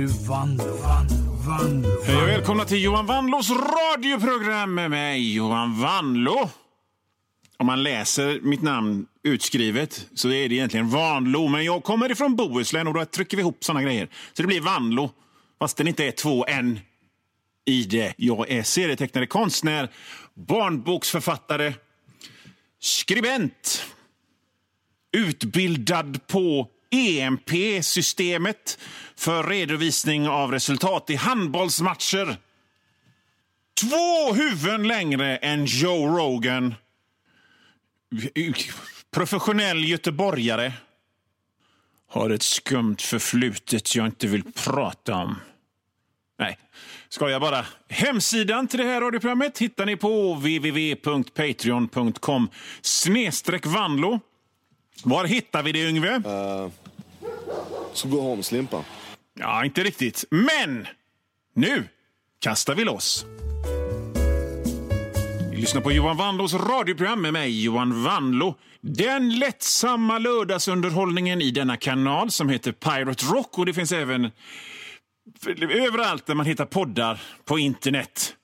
nu Vanlo. Hej och välkomna till Johan Vanlos radioprogram med mig, Johan Vanlo. Om man läser mitt namn utskrivet så är det egentligen Vanlo. Men jag kommer ifrån Bohuslän och då trycker vi ihop såna grejer. Så det blir Vanlo, fast den inte är 2 N i det. Jag är serietecknare, konstnär, barnboksförfattare, skribent, utbildad på EMP-systemet för redovisning av resultat i handbollsmatcher. 2 huvuden längre än Joe Rogan. Professionell göteborgare. Har ett skumt förflutet jag inte vill prata om. Nej, ska jag bara. Hemsidan till det här radioprogrammet hittar ni på www.patreon.com/Vanlo. Var hittar vi det, Yngve? Så gå hem, slimpa. Ja, inte riktigt. Men nu kastar vi loss. Vi lyssnar på Johan Vanlos radioprogram med mig, Johan Vanlo. Den lättsamma lördagsunderhållningen i denna kanal som heter Pirate Rock. Och det finns även överallt där man hittar poddar på internet.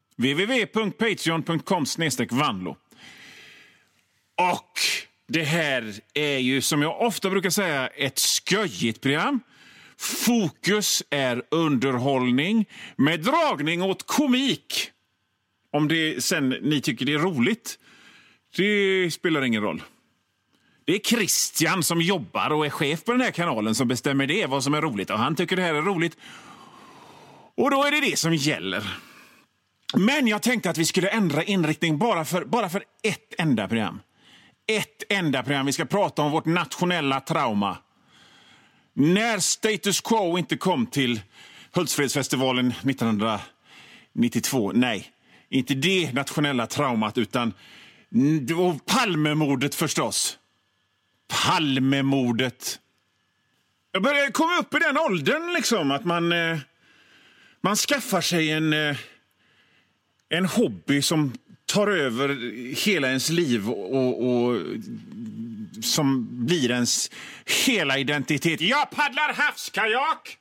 www.patreon.com/Vanlo. Och det här är ju, som jag ofta brukar säga, ett sköjigt program. Fokus är underhållning med dragning åt komik. Om det sen ni tycker det är roligt, det spelar ingen roll. Det är Christian som jobbar och är chef på den här kanalen som bestämmer det, vad som är roligt. Och han tycker det här är roligt. Och då är det det som gäller. Men jag tänkte att vi skulle ändra inriktning bara för ett enda program. Ett enda program. Vi ska prata om vårt nationella trauma. När Status Quo inte kom till Hultsfredsfestivalen 1992. Nej, inte det nationella traumat utan Palmemordet förstås. Palmemordet. Jag börjar komma upp i den åldern liksom att man skaffar sig en hobby som tar över hela ens liv och som blir ens hela identitet. Jag paddlar havskajak!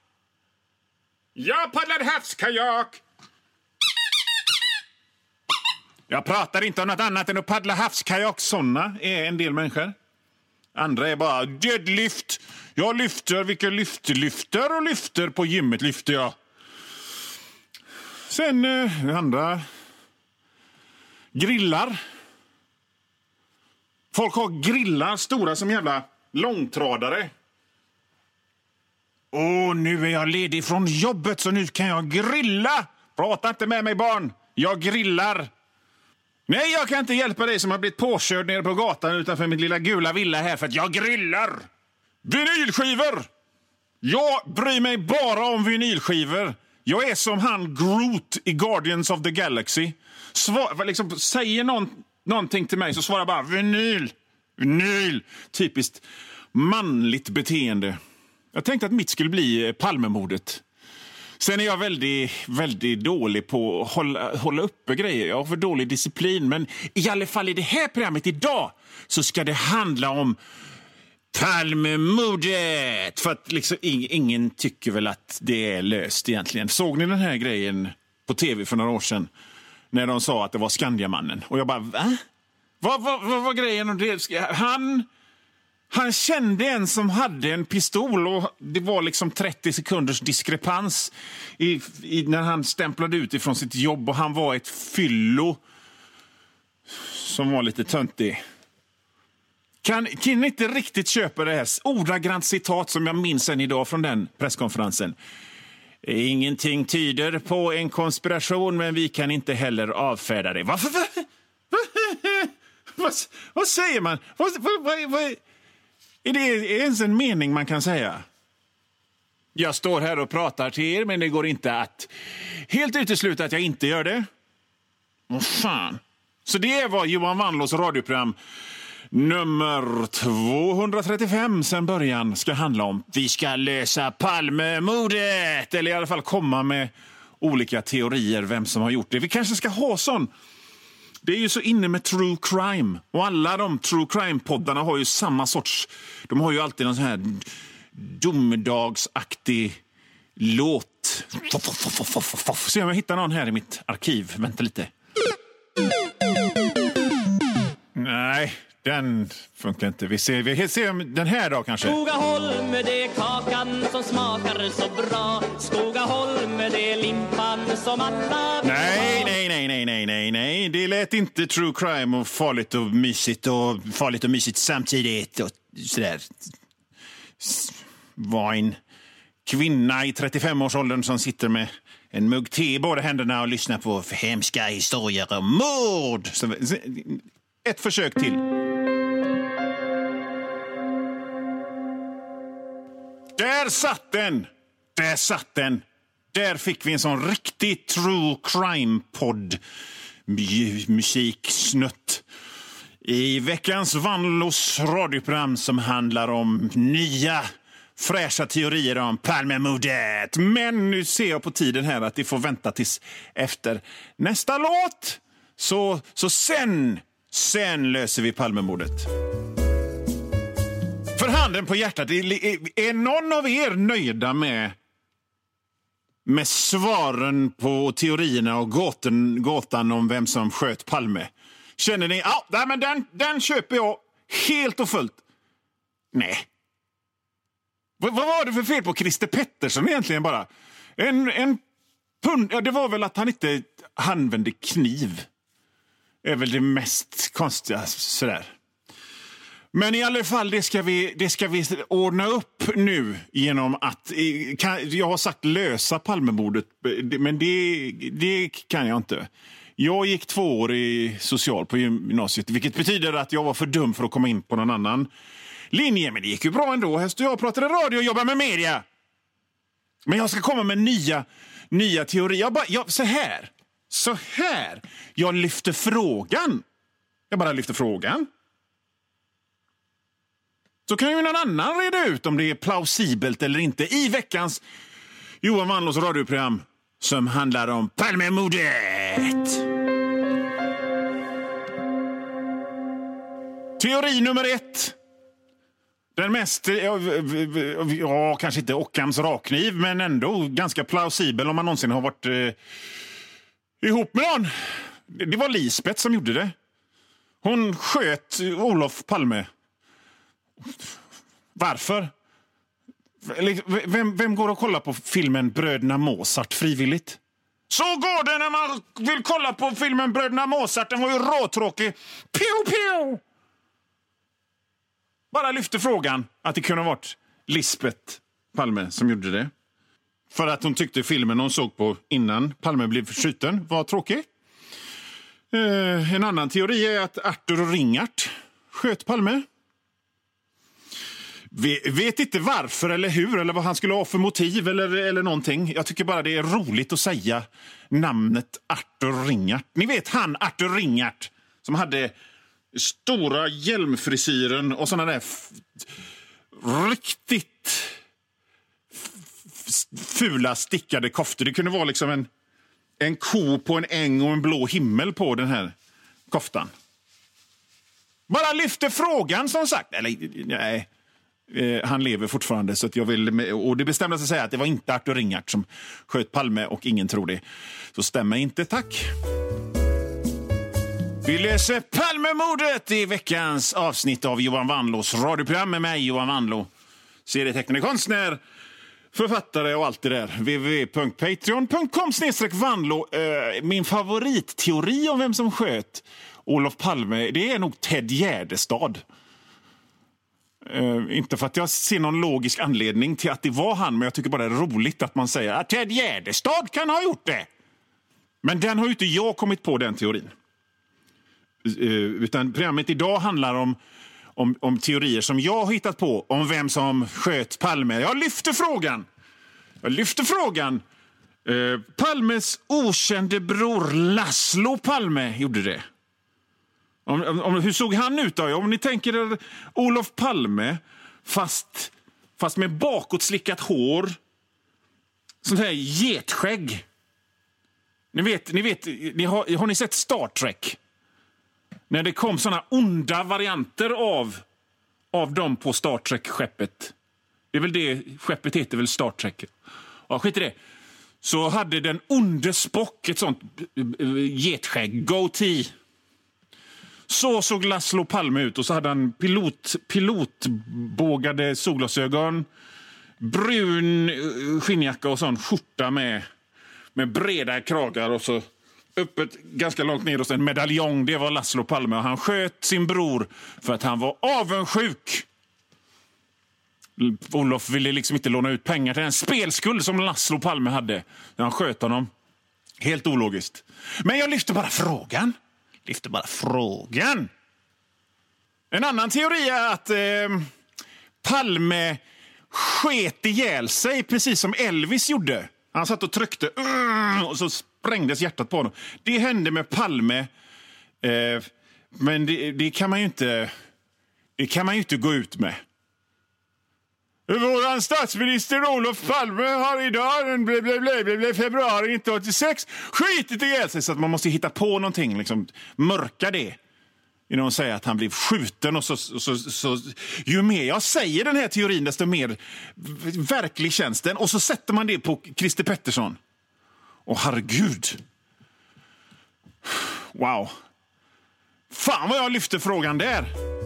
Jag pratar inte om något annat än att paddla havskajak. Såna är en del människor. Andra är bara deadlift. Jag lyfter, vilka lyfter på gymmet lyfter jag. Sen andra grillar. Folk har grillar stora som jävla långtradare. Nu är jag ledig från jobbet så nu kan jag grilla. Prata inte med mig barn. Jag grillar. Nej, jag kan inte hjälpa dig som har blivit påkörd nere på gatan utanför min lilla gula villa här för att jag grillar. Vinylskivor. Jag bryr mig bara om vinylskivor. Jag är som han Groot i Guardians of the Galaxy. Säger någonting till mig så svarar bara vinyl. Typiskt manligt beteende. Jag tänkte att mitt skulle bli Palmemordet. Sen är jag väldigt, väldigt dålig på att hålla uppe grejer. Jag har för dålig disciplin. Men i alla fall i det här programmet idag så ska det handla om Palmemordet. För att liksom, ingen tycker väl att det är löst egentligen. Såg ni den här grejen på tv för några år sedan? När de sa att det var Skandiamannen. Och jag bara, va? Vad var grejen om det? Han kände en som hade en pistol och det var liksom 30 sekunders diskrepans när han stämplade ut ifrån sitt jobb och han var ett fyllo som var lite töntig. Kan inte riktigt köpa det här ordagrant citat som jag minns än idag från den presskonferensen. Ingenting tyder på en konspiration men vi kan inte heller avfärda det. Vad säger man? Är det ens en mening man kan säga? Jag står här och pratar till er men det går inte att helt utesluta att jag inte gör det. Vad fan. Så det var Johan Vanlos radioprogram nummer 235 sen början ska handla om. Vi ska lösa Palmemordet. Eller i alla fall komma med olika teorier vem som har gjort det. Vi kanske ska ha sån. Det är ju så inne med true crime. Och alla de true crime-poddarna har ju samma sorts. De har ju alltid någon sån här domedagsaktig låt. Se om jag hittar någon här i mitt arkiv. Vänta lite. Nej, den funkar inte. Vi ser om den här då kanske. Skogaholm, det är kakan som smakar så bra. Skogaholm, det är limpan som alla... Nej. Det lät inte true crime och farligt och mysigt samtidigt och sådär. Var en kvinna i 35-årsåldern som sitter med en mugg te i båda händerna och lyssnar på hemska historier om mord. Ett försök till. Där satt den. Där fick vi en sån riktig true crime-podd musiksnutt. I veckans Vanlos radioprogram som handlar om nya fräscha teorier om Palmemordet. Men nu ser jag på tiden här att vi får vänta tills efter nästa låt. Så sen löser vi Palmemordet. För handen på hjärtat, är någon av er nöjda med svaren på teorierna och gåtan om vem som sköt Palme? Känner ni, men den köper jag helt och fullt? Nej. Vad var det för fel på Christer Pettersson egentligen bara? Det var väl att han inte använde kniv. Det är väl det mest konstiga sådär. Men i alla fall, det ska vi ordna upp nu genom att... Jag har sagt lösa Palmemordet, men det kan jag inte. Jag gick 2 år i social på gymnasiet, vilket betyder att jag var för dum för att komma in på någon annan linje. Men det gick ju bra ändå. Här står jag och pratar i radio och jobbar med media. Men jag ska komma med nya teorier. Så här. Jag lyfter frågan. Jag bara lyfter frågan. Så kan ju någon annan reda ut om det är plausibelt eller inte i veckans Johan Vanlos radioprogram som handlar om Palmemordet. Teori nummer 1. Den mest, kanske inte Occams rakkniv, men ändå ganska plausibel om man någonsin har varit ihop med någon. Det var Lisbeth som gjorde det. Hon sköt Olof Palme. Varför? Vem går och kollar på filmen Bröderna Mozart frivilligt? Så går det när man vill kolla på filmen Bröderna Mozart. Den var ju råtråkig. Pew! Bara lyfte frågan att det kunde ha varit Lisbeth Palme som gjorde det. För att hon tyckte filmen hon såg på innan Palme blev skjuten var tråkig. En annan teori är att Arthur Ringart sköt Palme. Vi vet inte varför eller hur eller vad han skulle ha för motiv eller någonting. Jag tycker bara det är roligt att säga namnet Arthur Ringart. Ni vet han Arthur Ringart som hade stora hjälmfrisyren och såna där riktigt fula stickade koftor. Det kunde vara liksom en ko på en äng och en blå himmel på den här koftan. Bara lyfte frågan som sagt. Eller nej. Han lever fortfarande så att jag vill, och det bestämde sig att säga att det var inte Arthur Ringart som sköt Palme och ingen tror det. Så stämmer inte, tack. Vi läser Palmemordet i veckans avsnitt av Johan Vanlos radioprogram med mig Johan Vanlo. Serietecknare, konstnär, författare och allt det där. www.patreon.com/Vanlo. Min favoritteori om vem som sköt Olof Palme, det är nog Ted Gärdestad. Inte för att jag ser någon logisk anledning till att det var han, men jag tycker bara det är roligt att man säger att Ted Gärdestad kan ha gjort det. Men den har ju inte jag kommit på, den teorin. Utan programmet idag handlar om teorier som jag har hittat på om vem som sköt Palme. Jag lyfter frågan. Palmes okände bror Laszlo Palme gjorde det. Hur såg han ut då? Om ni tänker er Olof Palme fast med bakåtslickat hår, sånt här getskägg. Ni vet, har ni sett Star Trek? När det kom såna onda varianter av dem på Star Trek-skeppet. Det är väl det, skeppet heter väl Star Trek. Ja, skit i det. Så hade den onde Spock ett sånt getskägg, goatee. Så såg Laszlo Palme ut och så hade han pilotbågade solglasögon, brun skinnjacka och sån skjorta med breda kragar och så öppet ganska långt ner och sen en medaljong. Det var Laszlo Palme och han sköt sin bror för att han var avundsjuk. Olof ville liksom inte låna ut pengar till en spelskuld som Laszlo Palme hade när han sköt honom. Helt ologiskt. Men jag lyfte bara frågan. En annan teori är att Palme sket ihjäl sig precis som Elvis gjorde. Han satt och tryckte och så sprängdes hjärtat på honom. Det hände med Palme. Men det kan man ju inte gå ut med. Vår statsminister Olof Palme har idag februari 1986 skitit ihjäl sig, så att man måste hitta på någonting, liksom mörka det. Genom att säga att han blev skjuten och så ju mer jag säger den här teorin desto mer verklig känns den. Och så sätter man det på Christer Pettersson. Och herregud. Wow. Fan vad jag lyfter frågan där.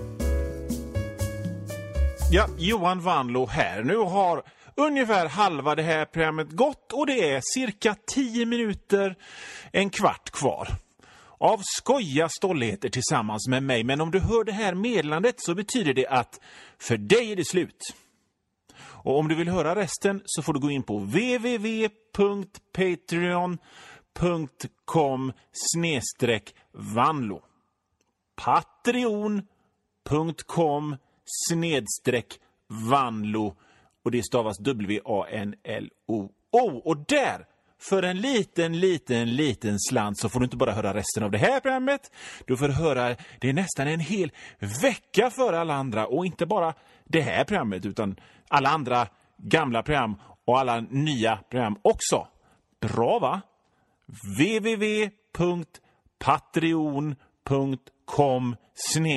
Ja, Johan Vanlo här. Nu har ungefär halva det här programmet gått och det är cirka 10 minuter, en kvart kvar. Av skoja stolligheter tillsammans med mig. Men om du hör det här meddelandet så betyder det att för dig är det slut. Och om du vill höra resten så får du gå in på www.patreon.com/Vanlo. Patreon.com/Vanlo. Och det stavas WANLO. Och där, för en liten slant, så får du inte bara höra resten av det här programmet. Du får höra det nästan en hel vecka för alla andra. Och inte bara det här programmet utan alla andra gamla program och alla nya program också. Bra va? www.patreon.com/